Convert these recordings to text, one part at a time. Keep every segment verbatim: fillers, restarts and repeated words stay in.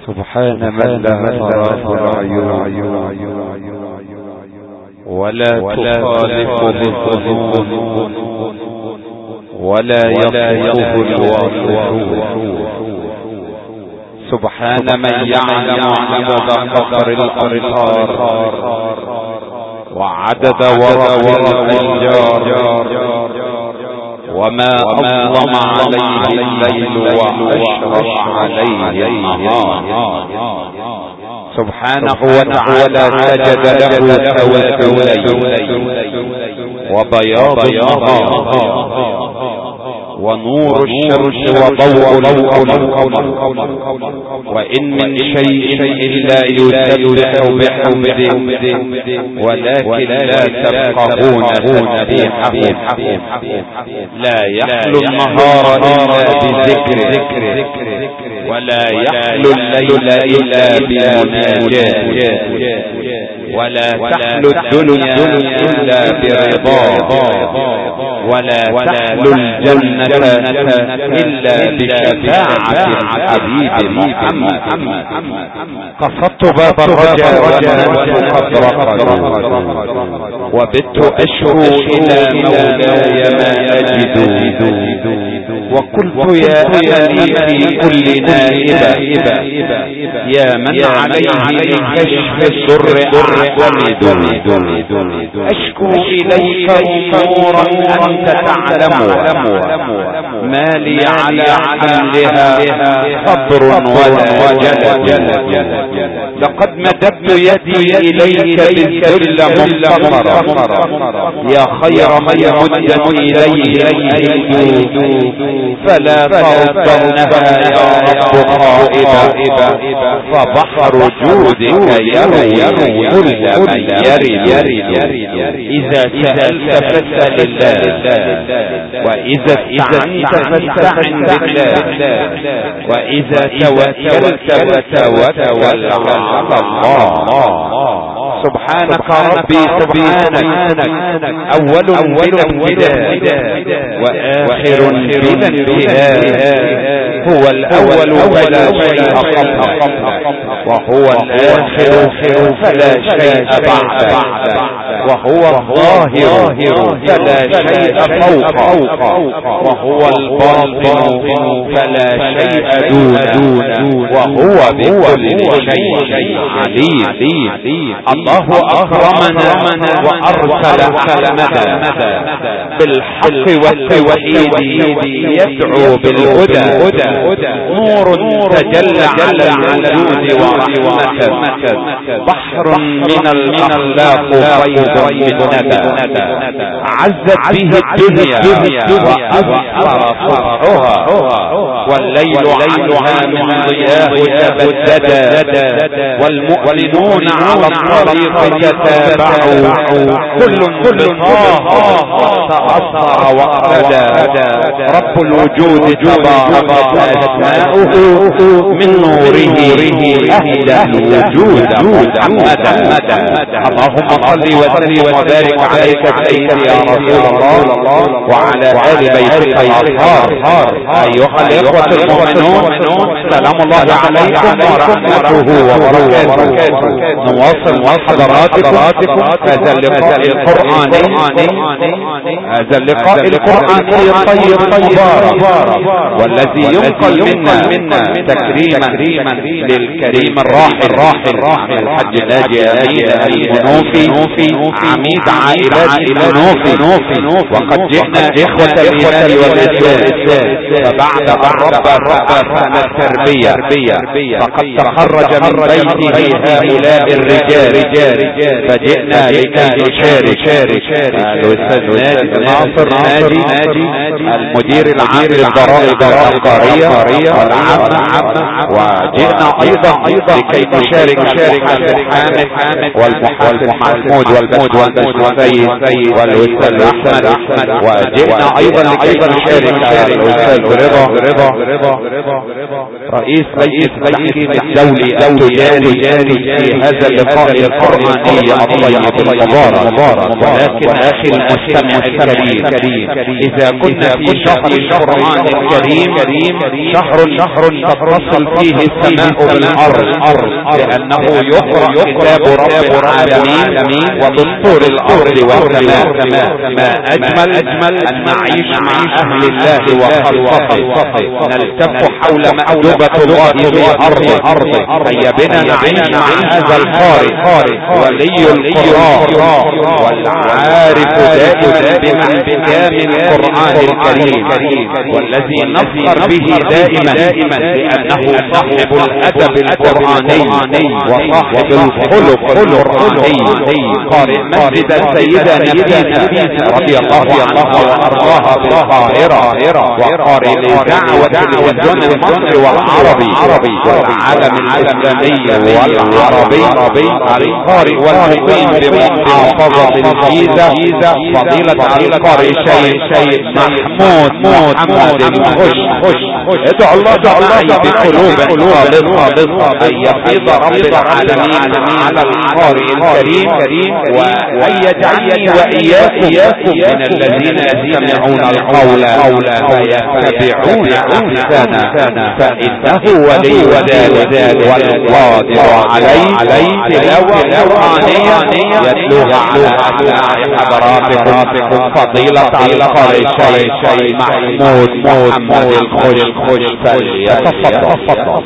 سبحان من لا تراه العيون ولا تخالفه الظنون ولا يصفه الواصفون. سبحان من يعلم عدد قطر الأمطار وعدد ورق الأشجار وما أظلم عليه الليل وأشرق عليه النهار. سبحانه وتعالى سجد له سواد الليل وبياض النهار ونور الشمس وضوء القمر وإن من شيء إلا يسبح بحمده ولكن لا تفقهون تسبيحه. لا يحلو النهار إلا بذكره ولا يحلو الليل إلا بمناجاته ولا تحلو الدنيا إلا برضاه ولا تحلو الجنة إلا بشفاعة الحبيب محمد. قصدت باب الرجاء والناس قد رقدوا وبت أشكو إلى مولاي ما أجد وقلت يا أهلي في كل نائبة يا من عليه كشف الضر أعتمد أشكو إليك أمورا أنت تعلم ما لي على حملها صبر ولا جلد. لقد مددت يدي إليك بالذل مفتقرا يا خير من مدت إليه أيدي فلا تردنها يا رب خائبا فبحر جودك يروي كل من يرد. إذا سألت فاسأل الله وإذا استعنت فاستعن بالله وإذا توكلت فتوكل على الله. سبحانك ربي سبحانك أول بلا ابتداء وآخر بلا انتهاء هو الأول فلا شيء قبله وهو الآخر فلا شيء بعده وهو الظاهر فلا شيء فوقه وهو الباطن فلا شيء دونه وهو بكل شيء عليم. الله أكرمنا وأرسل محمدا بالحق والتوحيد يدعو بالهدى نور تجلى على الوجود ورحمة بحر من الأخلاق فيض بالندى عزت به الدنيا وأبصر صبحها والليل عنها من ضياه تبددا والمؤمنون على الطريق تتابعوا كل كل تأثر واقتدى رب الوجود تبارك أسماؤه من نوره أهدى الوجود محمدا. اللهم صل وسلم وبارك عليك سيدي يا رسول الله وعلى آل بيتك الأطهار. أيها الإخوة المؤمنون سلام الله عليكم ورحمته وبركاته. نواصل حضراتكم هذا اللقاء القرآني هذا اللقاء القرآني الطيب المبارك والذي ينقل منا تكريما للكريم الراحل الحج ناجي أمين المنوفي عميد عائلات المنوفي. وقد جئنا إخوة الإيمان والإسلام فبعد أن ربى فن التربية فقد تخرج من بيته هؤلاء الرجال فجئنا لكي نشارك الأستاذ ناجي ناصر ناجي المدير العام للضرائب العقارية والعامة وجئنا أيضا لكي نشارك المحاسب حامد والمحاسب محمود والمحاسب والأستاذ أحمد وجئنا أيضا لكي نشارك الأستاذ رضا رئيس بيت التحكيم الدولي التجاري في هذا اللقاء القرآني الطيب المبارك. ولكن أخي المستمع الكريم، إذا كنا في شهر القرآن الكريم، شهر شهر تتصل فيه السماء بالأرض، لأنه يقرأ كتاب رب العالمين ودستور الأرض والسماء. ما أجمل أن نعيش مع أهل الله وخلقه، نلتف حول مأدبة الله في أرضه. هيا بنا نعيش مع هذا القارئ ولي القراء والعارف دائما بأحكام القرآن الكريم، والذي نفخر به دائما لأنه صاحب الأدب القرآني وصاحب الخلق القرآني. قارئ مسجد السيدة نفيسة رضي الله عنها وأرضاها بالقاهرة، وقارئ لدعوة التلفزيون المصري والعربي والعالم الإسلامي والعربي، القارئ والمقيم بمحافظة الجيزة، فضيلة القارئ الشيخ محمود محمد الخش. ادعو الله تعالى بقلوب خالصة أن يفيض رب العالمين على القارئ الكريم، وأن يجعلني وإياكم من الذين يستمعون القول فيتبعون أحسنه، فإنه ولي ذلك والقادر عليه. تلاوة قرآنية يتلوها على أسماع حضراتكم فضيلة القارئ الشيخ محمود محمد الخش، فليتفضل.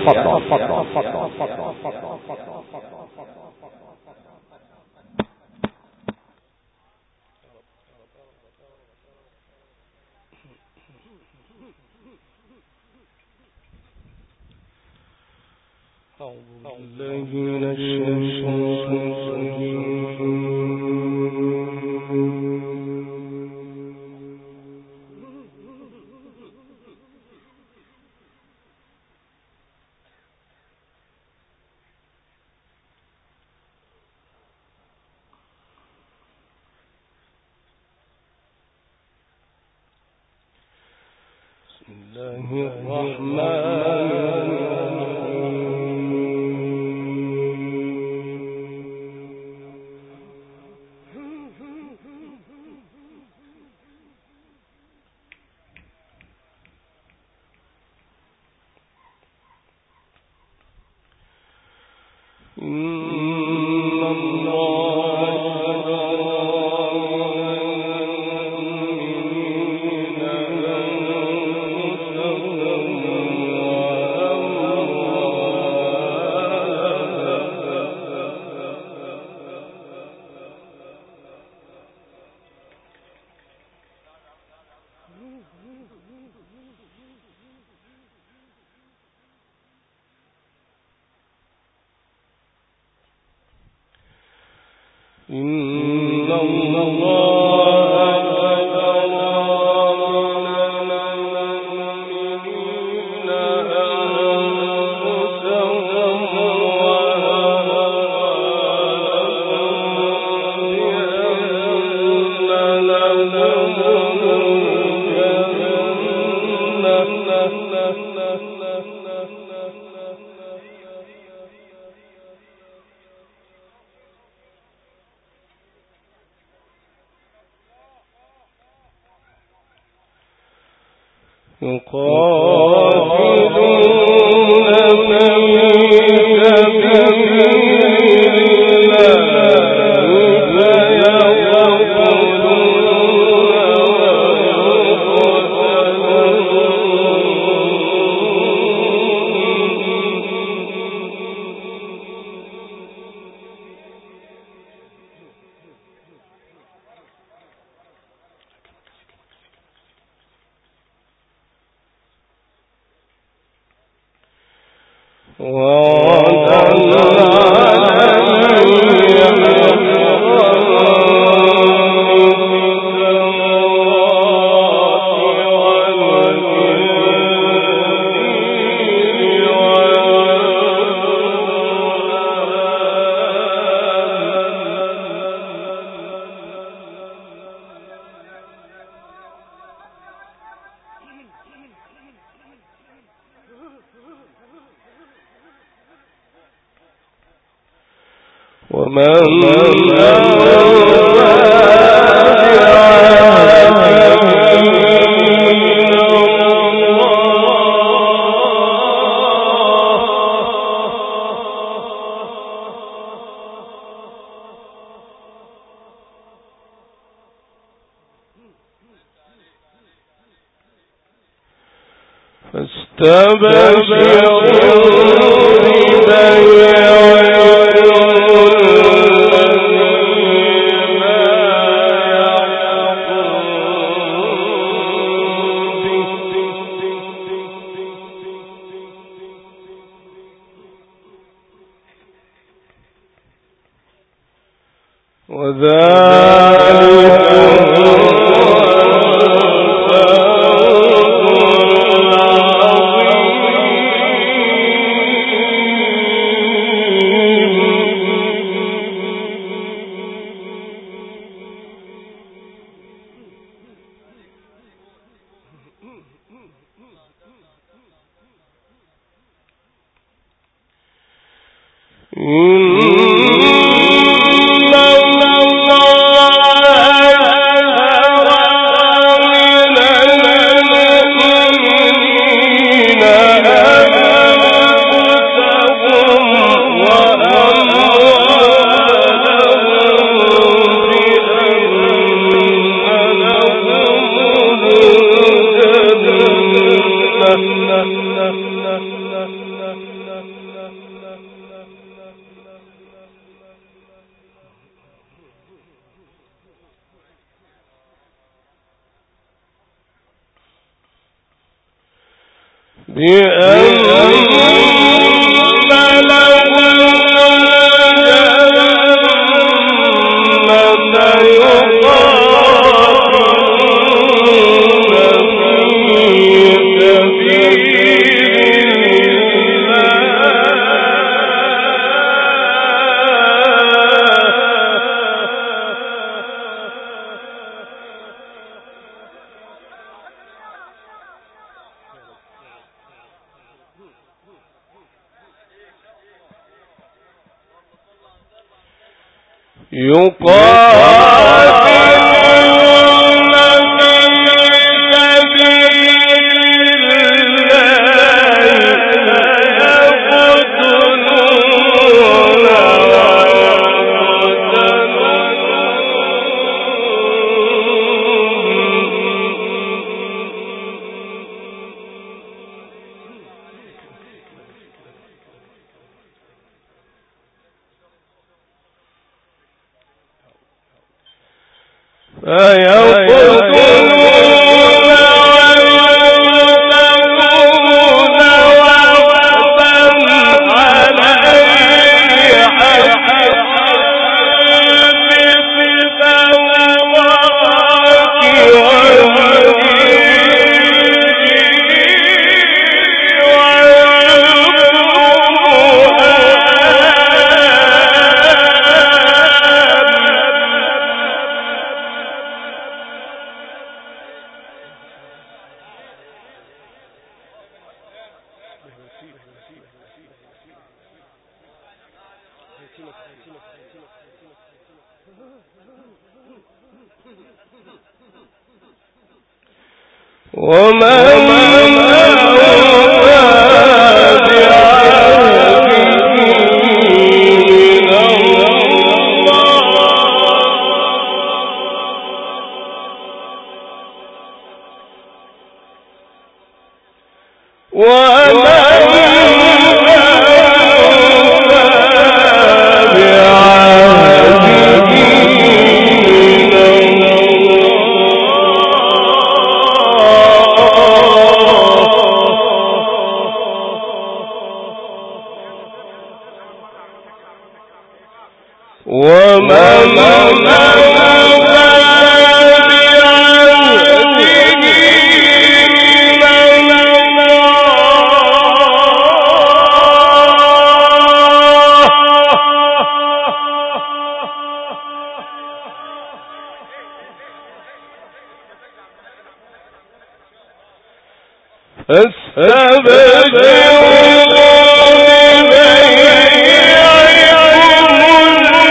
فاستبشروا ببيعكم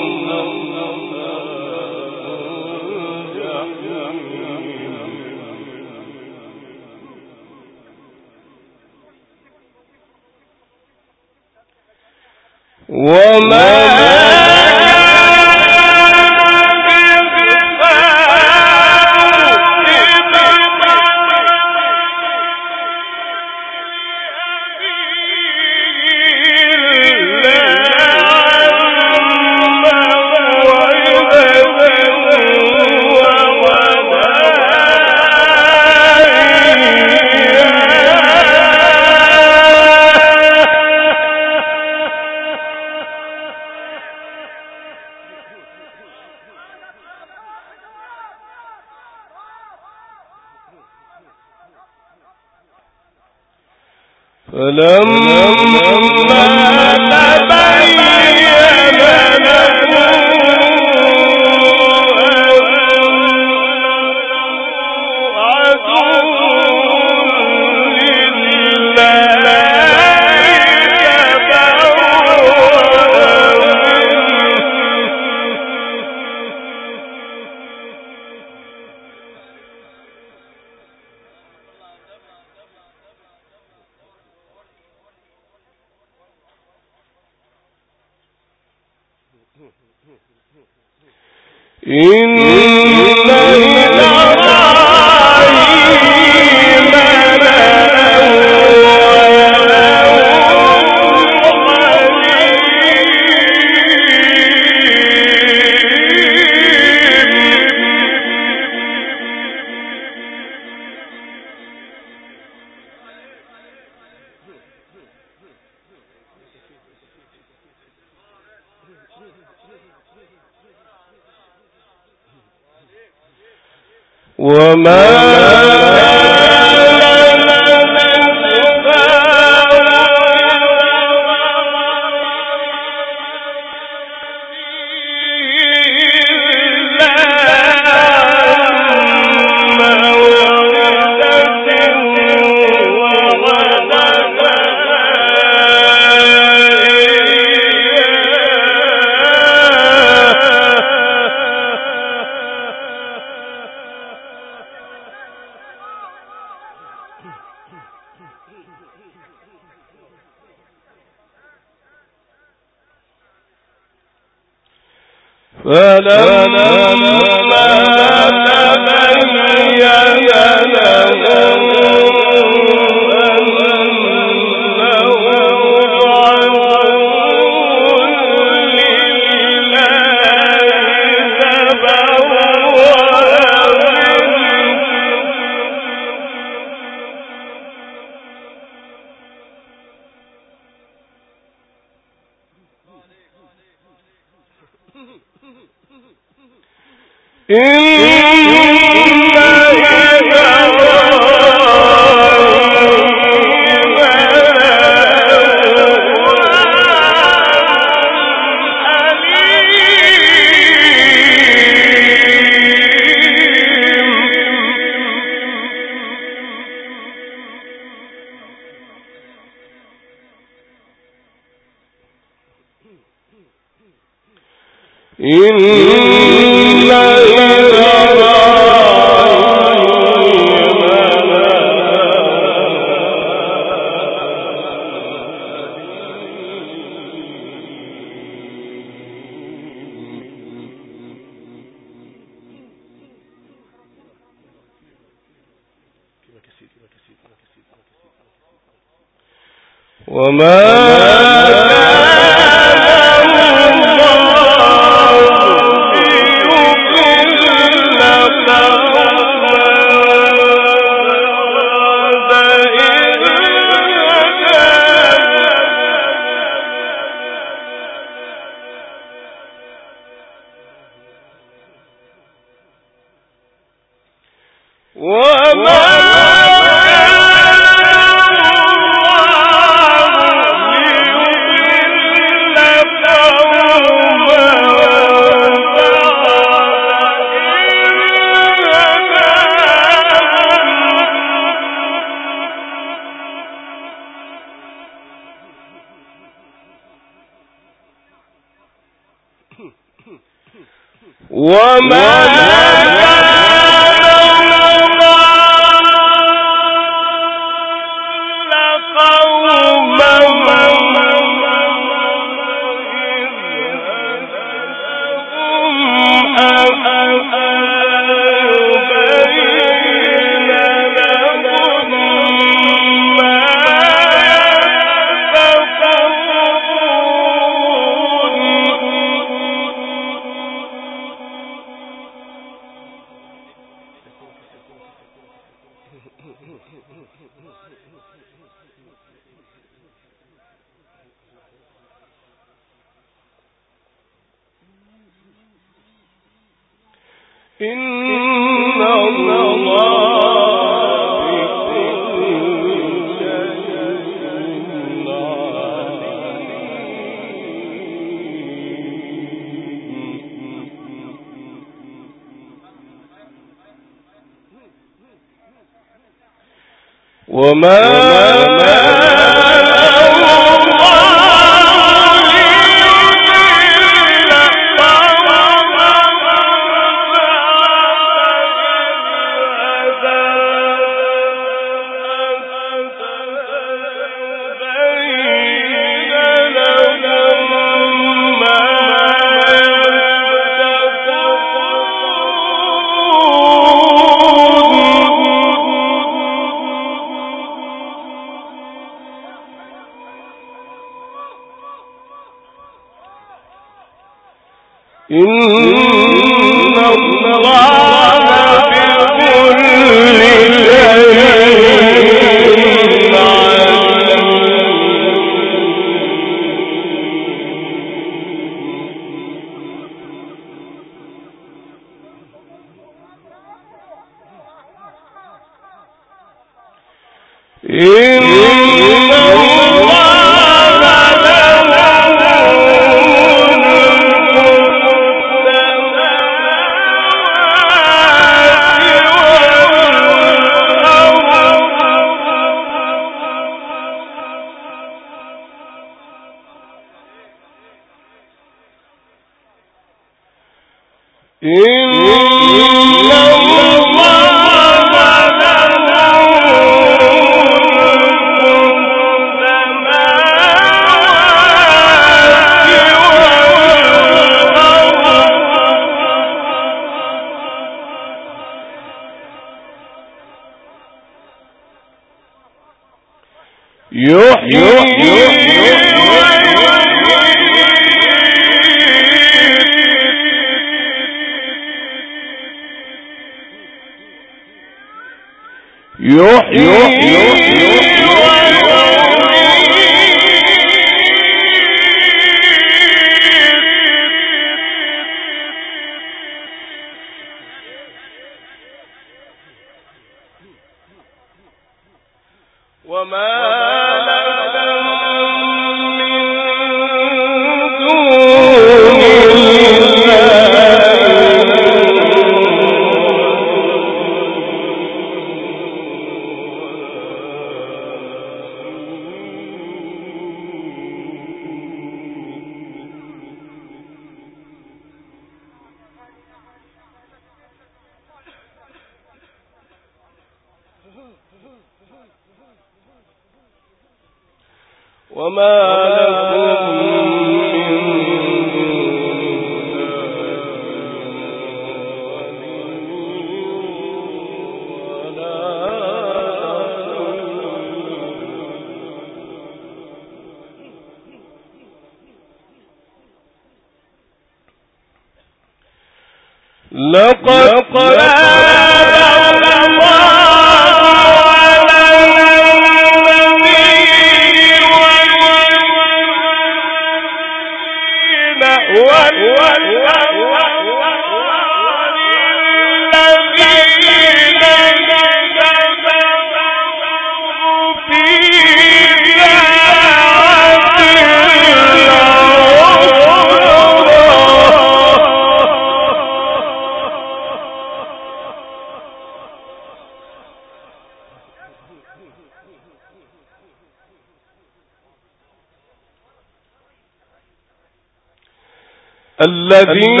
الذين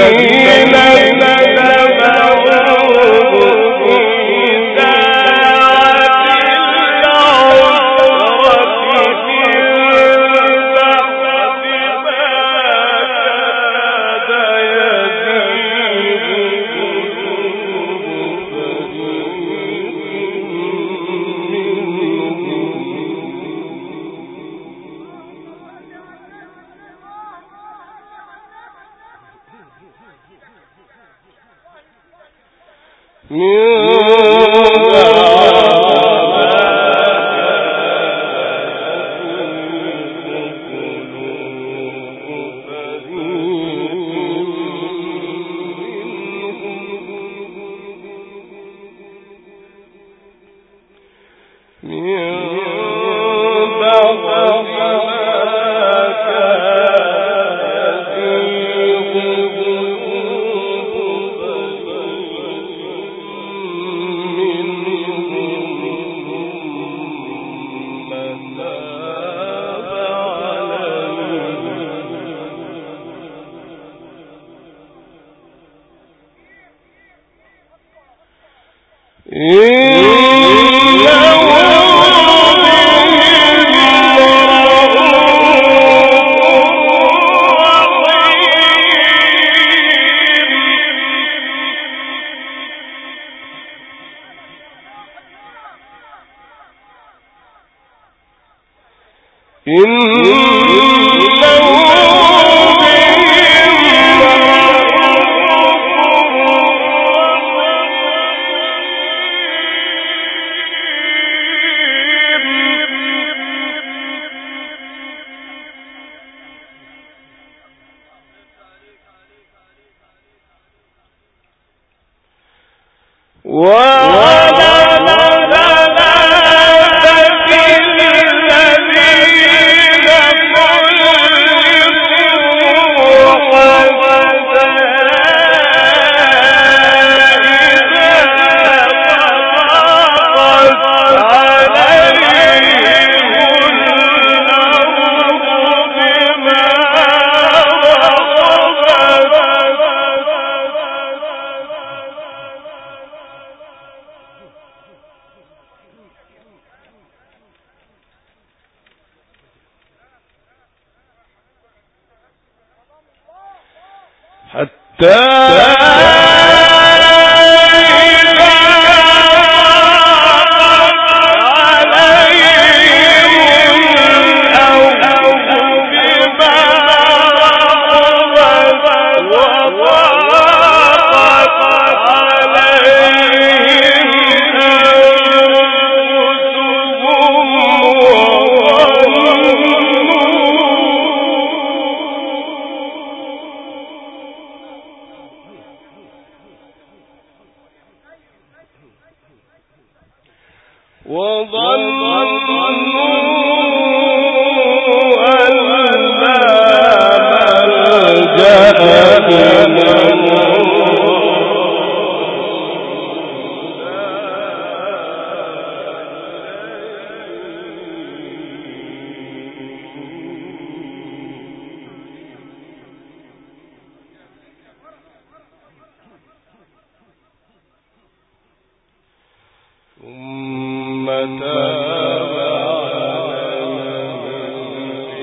ثم تاب عليهم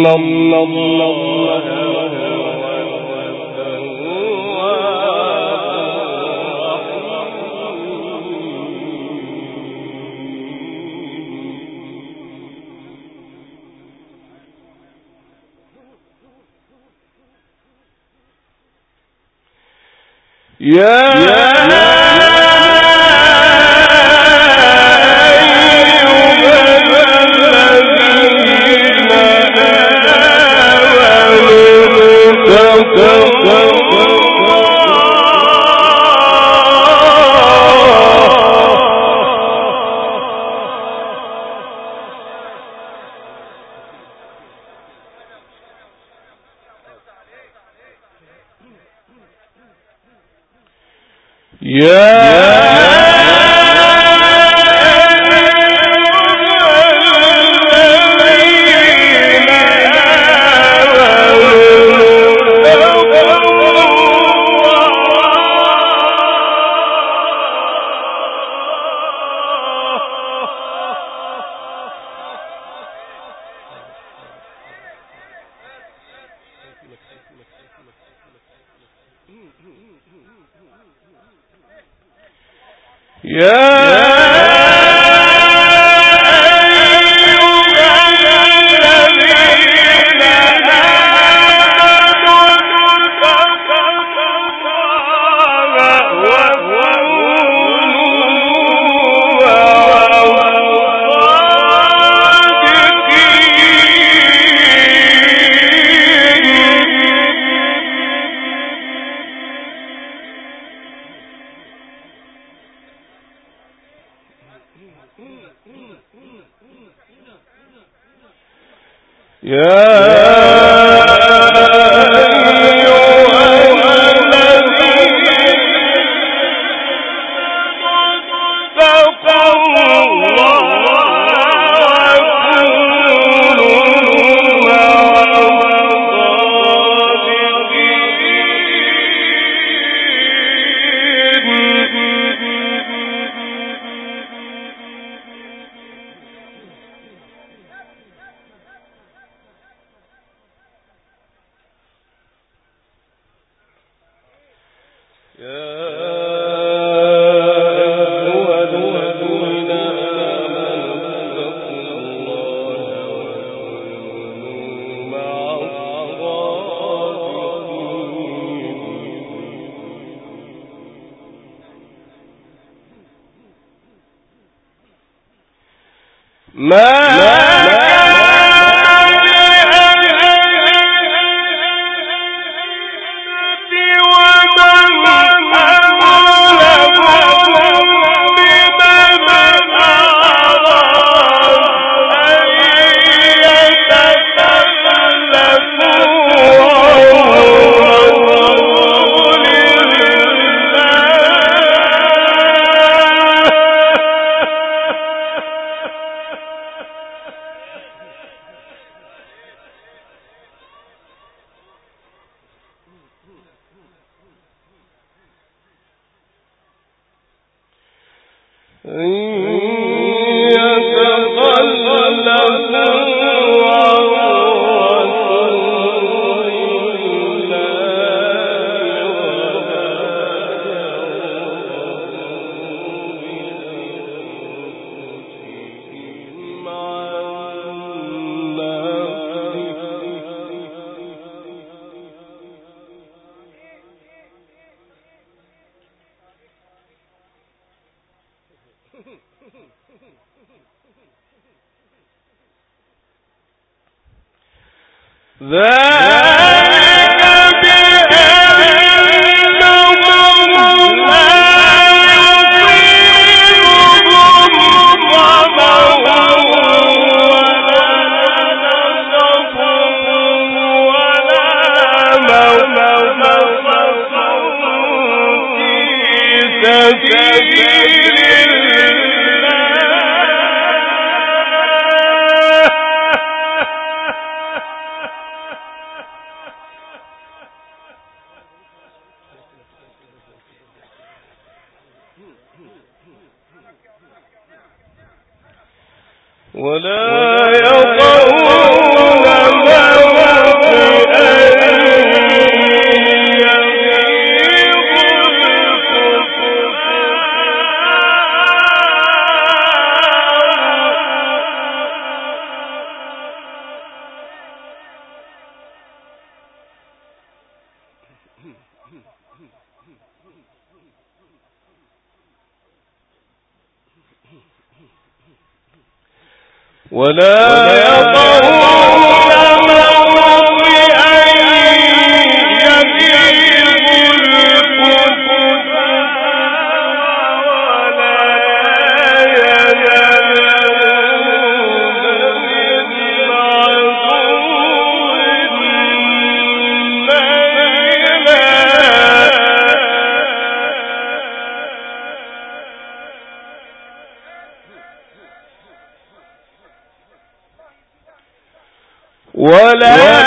ولا يطعون ولا يطعون ولا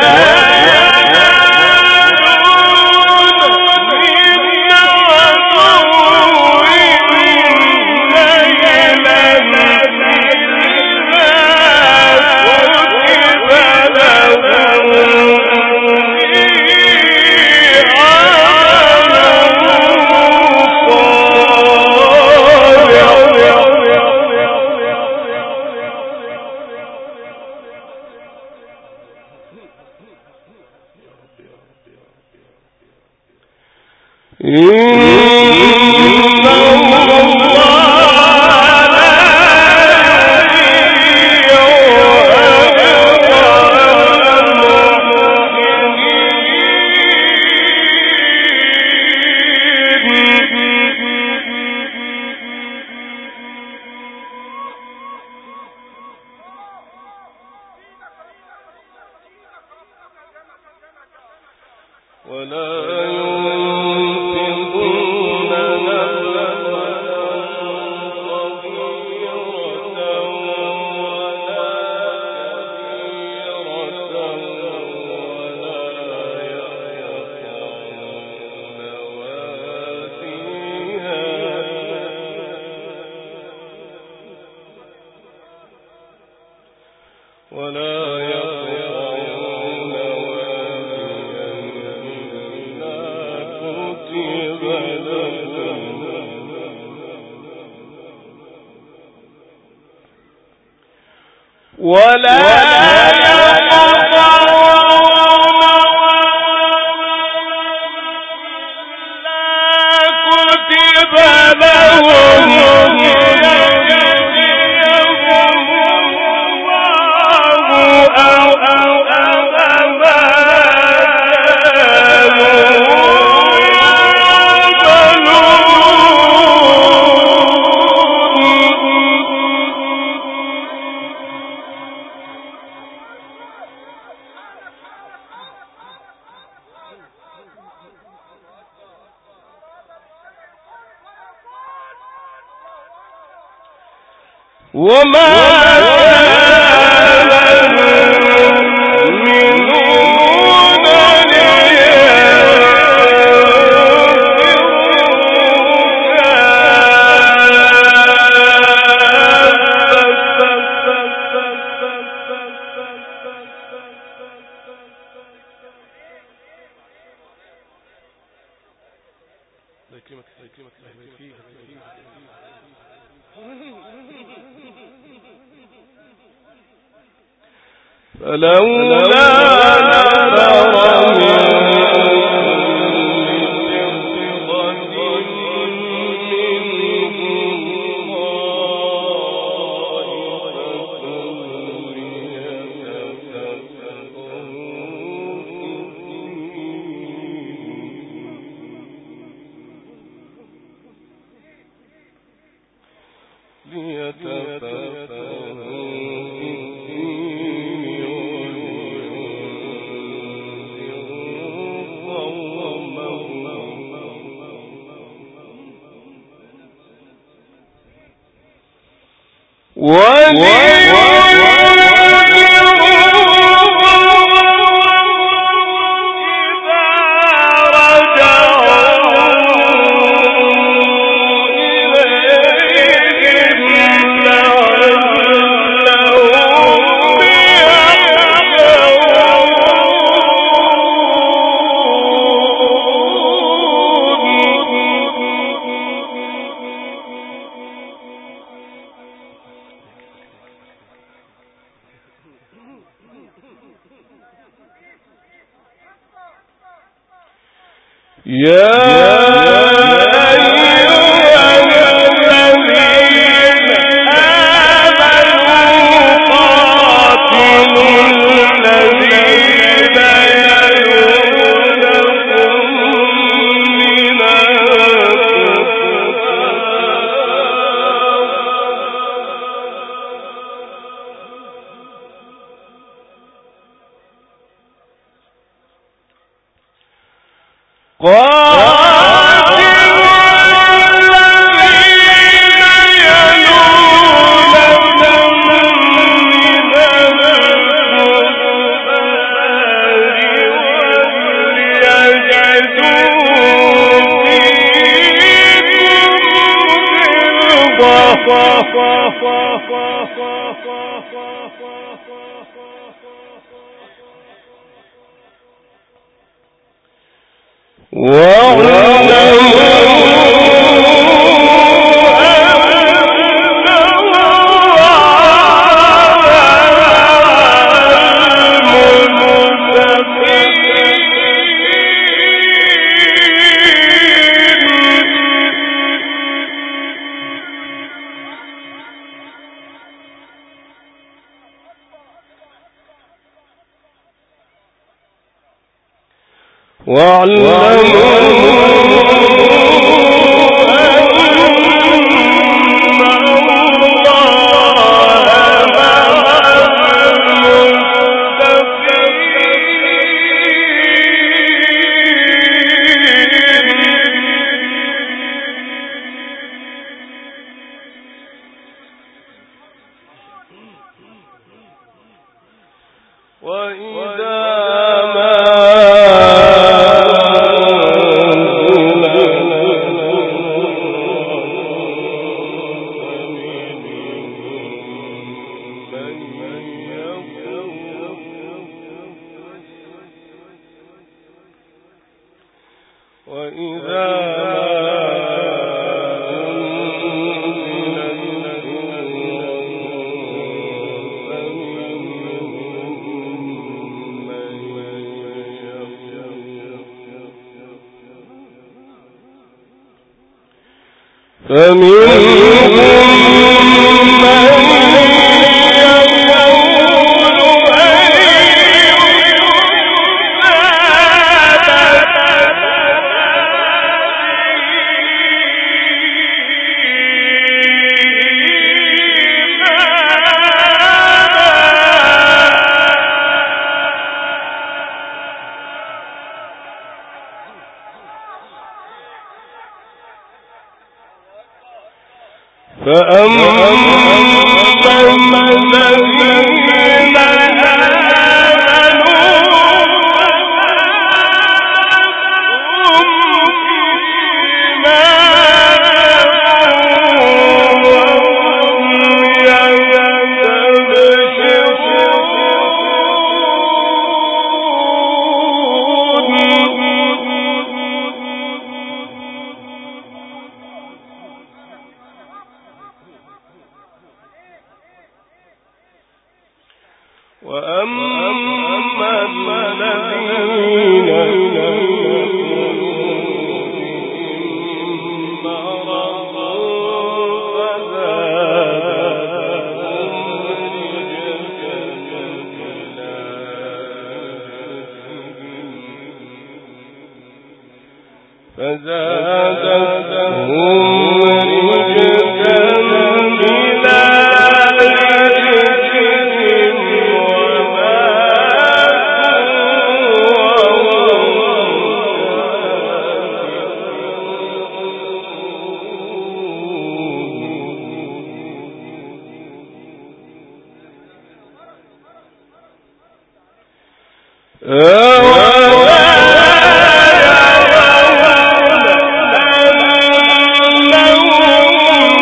أولئك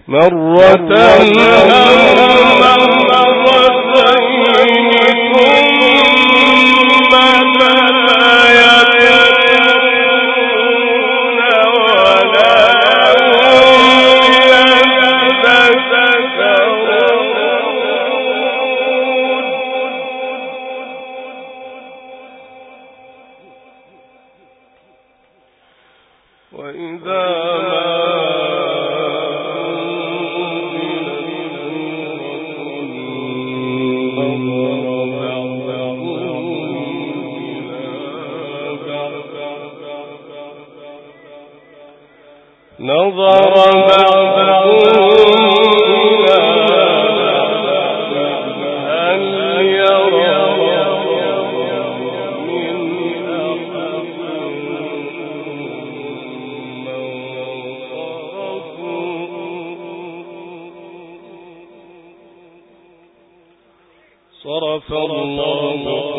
صرف الله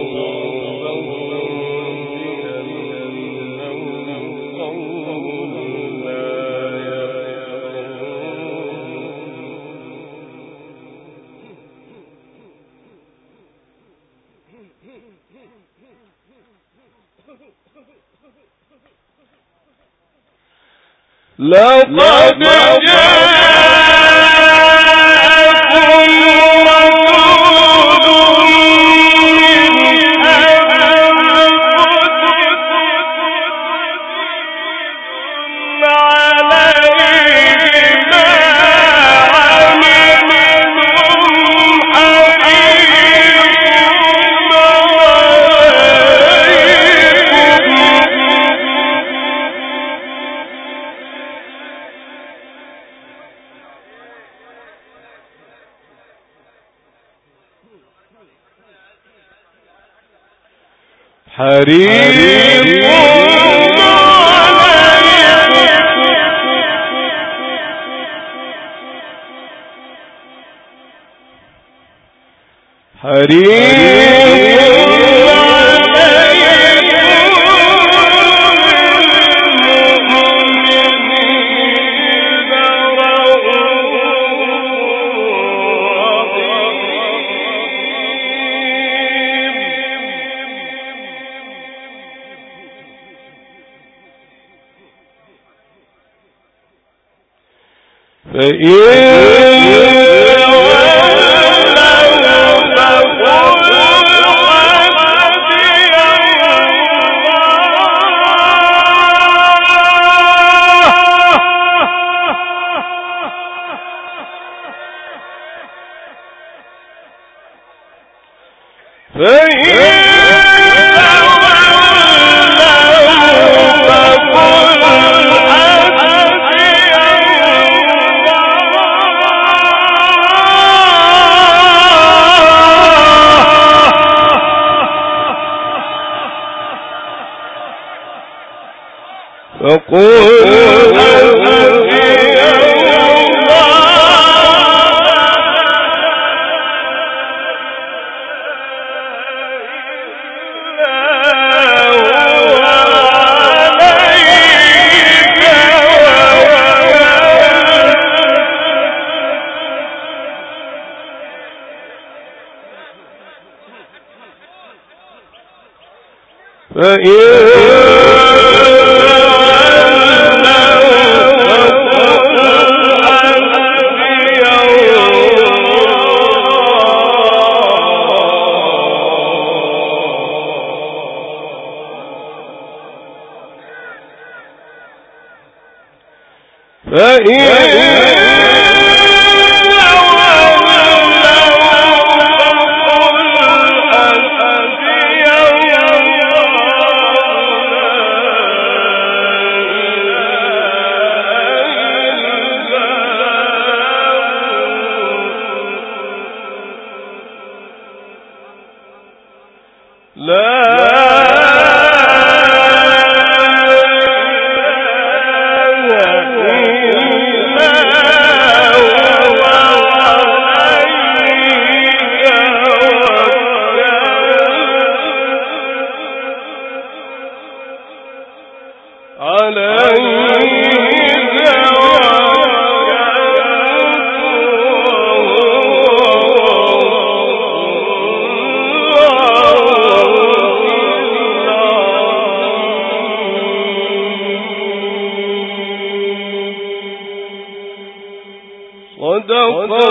لقد حريق عليه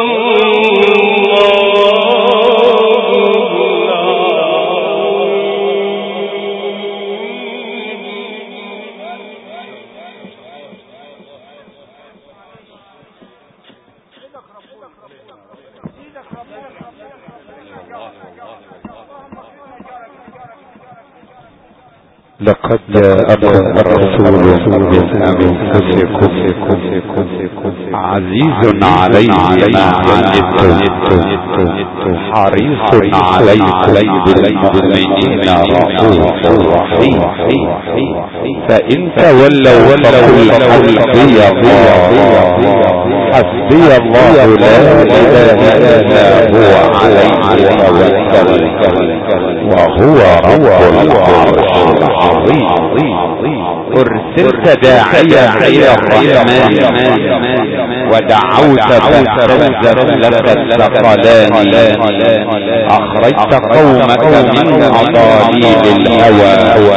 لقد جاءكم الرسول من أنفسكم عزيز عليه ما عنتم حريص عليكم بالمؤمنين رؤوف رحيم. فإن تولوا فقل حسبي الله حسبي الله لا إله إلا هو عليه توكلت وهو رب العرش العظيم. أرسلت داعيا إلى الرحمن ودعوت فاستنزف لك الثقلان. أخرجت قومك من أضاليل الهوى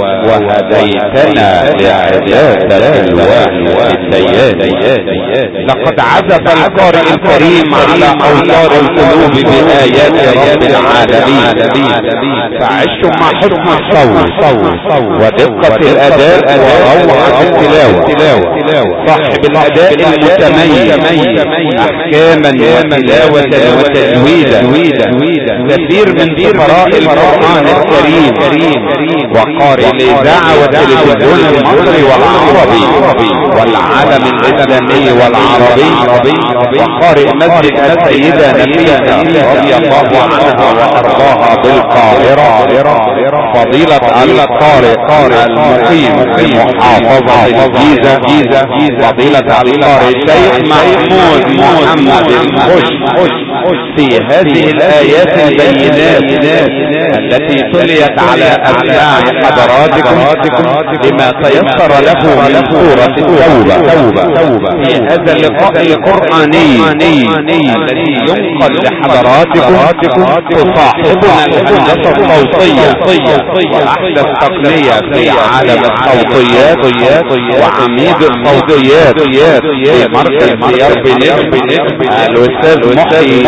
وهديتنا لعبادة الواحد الديان. لقد عزف القارئ الكريم على أوتار القلوب بآيات رب العالمين. فعشتم مع حسن الصوت ودقة الأداء وروعة التلاوة. صاحب الأداء المتميز أحكاما وتلاوة وتجويدا. كثير من فقراء القرآن الكريم وقارئ الإذاعة والتلفزيون المصري والعربي والعالم الإسلامي والعربي وقارئ مسجد السيدة نفيسة رضي الله عنها وأرضاها بالقاهرة فضيلة القارئ المقيم في محافظة الجيزة فضيلة القارئ الشيخ محمود محمد الخش في هذه الآيات البينات التي تليت على أسماع حضراتكم لما تيسر له من سورة التوبة في هذا اللقاء القرآني الذي ينقل لحضراتكم تصاحبنا الهندسة الصوتية وأحدث تقنية في عالم الصوتيات وعميد الصوتيات في مركز ديار بنير الأستاذ محي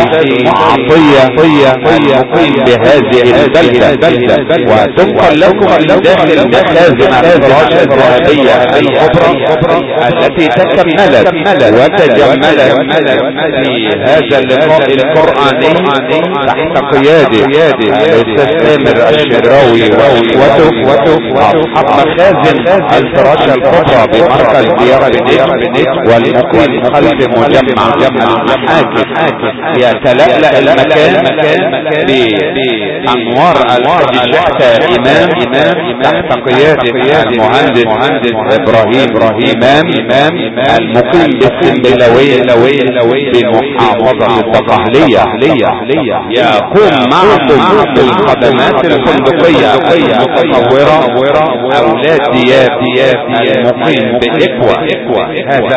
عطية المقيم بهذه البلدة وتنقل لكم من داخل المخازن الفراشة الذهبية الكبرى التي تكملت وتجملت في هذا اللقاء القرآني تحت قيادة الأستاذ سامر الشراوي وإخوته أصحاب مخازن الفراشة الكبرى بمركز ديار بنير والمقيم خلف مجمع المحاكم. يتلألأ المكان بأنوار الحاج الشحتة إمام تحت قيادة المهندس إبراهيم إمام المقيم بالسنبلاوية بمحافظة الدقهلية. يقوم معكم بالخدمات الفندقية المتصورة أولاد دياب المقيم بإكوى. هذا